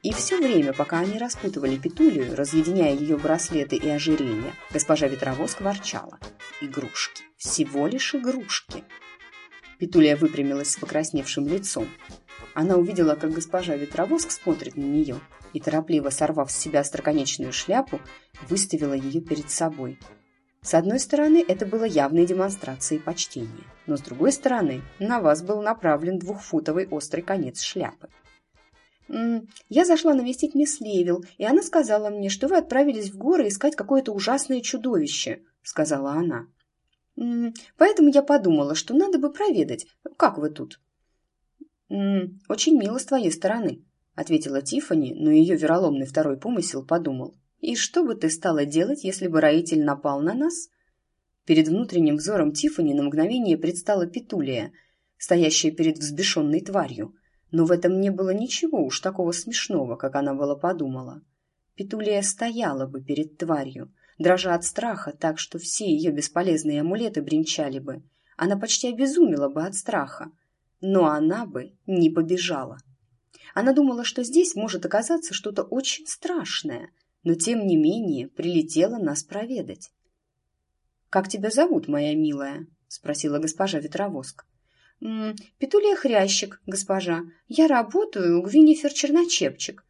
И все время, пока они распутывали Петулию, разъединяя ее браслеты и ожерелья, госпожа Ветровоск ворчала. Игрушки, всего лишь игрушки. Петулия выпрямилась с покрасневшим лицом. Она увидела, как госпожа Ветровоск смотрит на нее, и, торопливо сорвав с себя остроконечную шляпу, выставила ее перед собой. С одной стороны, это было явной демонстрацией почтения, но с другой стороны, на вас был направлен 2-футовый острый конец шляпы. «Я зашла навестить мисс Левил, и она сказала мне, что вы отправились в горы искать какое-то ужасное чудовище», — сказала она. «Поэтому я подумала, что надо бы проведать, как вы тут». «Очень мило с твоей стороны», — ответила Тиффани, но ее вероломный второй помысел подумал. «И что бы ты стала делать, если бы роитель напал на нас?» Перед внутренним взором Тиффани на мгновение предстала Петулия, стоящая перед взбешенной тварью. Но в этом не было ничего уж такого смешного, как она была подумала. Петулия стояла бы перед тварью, дрожа от страха так, что все ее бесполезные амулеты бренчали бы. Она почти обезумела бы от страха. Но она бы не побежала. Она думала, что здесь может оказаться что-то очень страшное, но тем не менее прилетела нас проведать. «Как тебя зовут, моя милая?» — спросила госпожа Ветровоск. «Петулия Хрящик, госпожа. Я работаю у Гвинефер Черночепчик».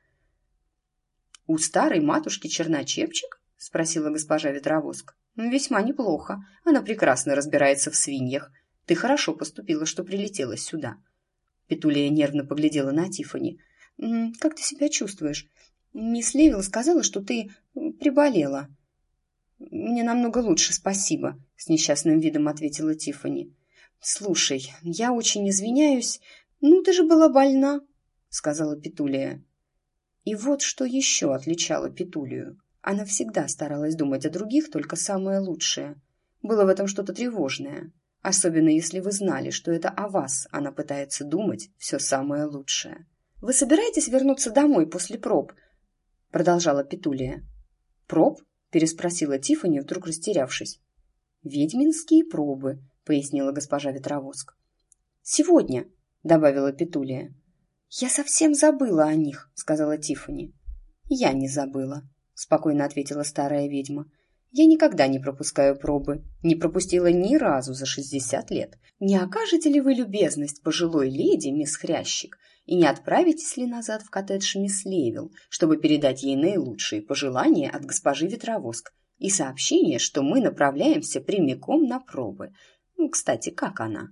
«У старой матушки Черночепчик?» — спросила госпожа Ветровоск. «Весьма неплохо. Она прекрасно разбирается в свиньях. Ты хорошо поступила, что прилетела сюда». Петулия нервно поглядела на Тиффани. «Как ты себя чувствуешь? Мисс Левил сказала, что ты приболела». «Мне намного лучше, спасибо», — с несчастным видом ответила Тиффани. «Слушай, я очень извиняюсь. Ну, ты же была больна», — сказала Петулия. И вот что еще отличало Петулию. Она всегда старалась думать о других только самое лучшее. Было в этом что-то тревожное. Особенно если вы знали, что это о вас она пытается думать все самое лучшее. «Вы собираетесь вернуться домой после проб?» — продолжала Петулия. «Проб?» — переспросила Тиффани, вдруг растерявшись. «Ведьминские пробы», — пояснила госпожа Ветровоск. «Сегодня», — добавила Петулия. «Я совсем забыла о них», — сказала Тиффани. «Я не забыла», — спокойно ответила старая ведьма. «Я никогда не пропускаю пробы, не пропустила ни разу за 60 лет. Не окажете ли вы любезность пожилой леди, мисс Хрящик, и не отправитесь ли назад в коттедж мисс Левил, чтобы передать ей наилучшие пожелания от госпожи Ветровоск и сообщение, что мы направляемся прямиком на пробы? Кстати, как она?»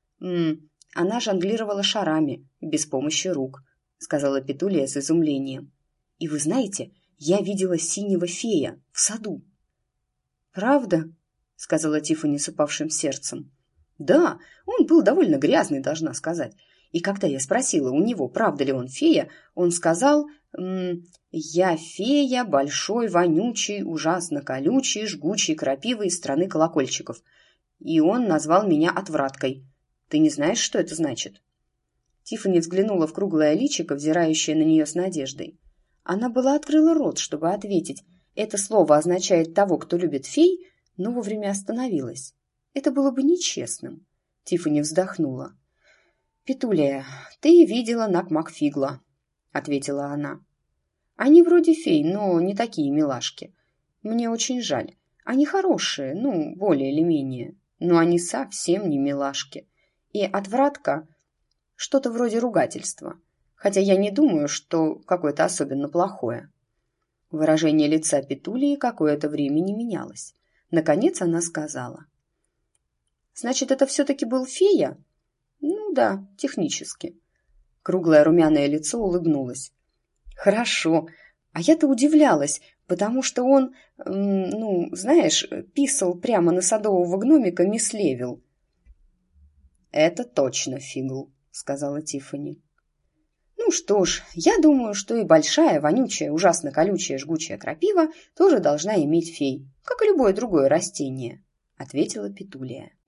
«Она жонглировала шарами, без помощи рук», — сказала Петулия с изумлением. «И вы знаете, я видела синего фея в саду». «Правда?» — сказала Тиффани с упавшим сердцем. «Да, он был довольно грязный, должна сказать. И когда я спросила у него, правда ли он фея, он сказал: «Я фея большой, вонючий, ужасно колючий, жгучий крапивы из страны колокольчиков». И он назвал меня отвраткой. Ты не знаешь, что это значит?» Тиффани взглянула в круглое личико, взирающее на нее с надеждой. Она была открыла рот, чтобы ответить: «Это слово означает того, кто любит фей», но вовремя остановилась. Это было бы нечестным. Тиффани вздохнула. «Петулия, ты видела Накмакфигла», — ответила она. «Они вроде фей, но не такие милашки. Мне очень жаль. Они хорошие, более или менее, но они совсем не милашки. И отвратка — что-то вроде ругательства, хотя я не думаю, что какое-то особенно плохое». Выражение лица Петулии какое-то время не менялось. Наконец она сказала: «Значит, это все-таки был фея?» «Ну да, технически». Круглое румяное лицо улыбнулось. «Хорошо. А я-то удивлялась, потому что он, знаешь, писал прямо на садового гномика мисс Левил». «Это точно Фигл», — сказала Тиффани. «Ну что ж, я думаю, что и большая, вонючая, ужасно колючая, жгучая крапива тоже должна иметь фей, как и любое другое растение», — ответила Петулия.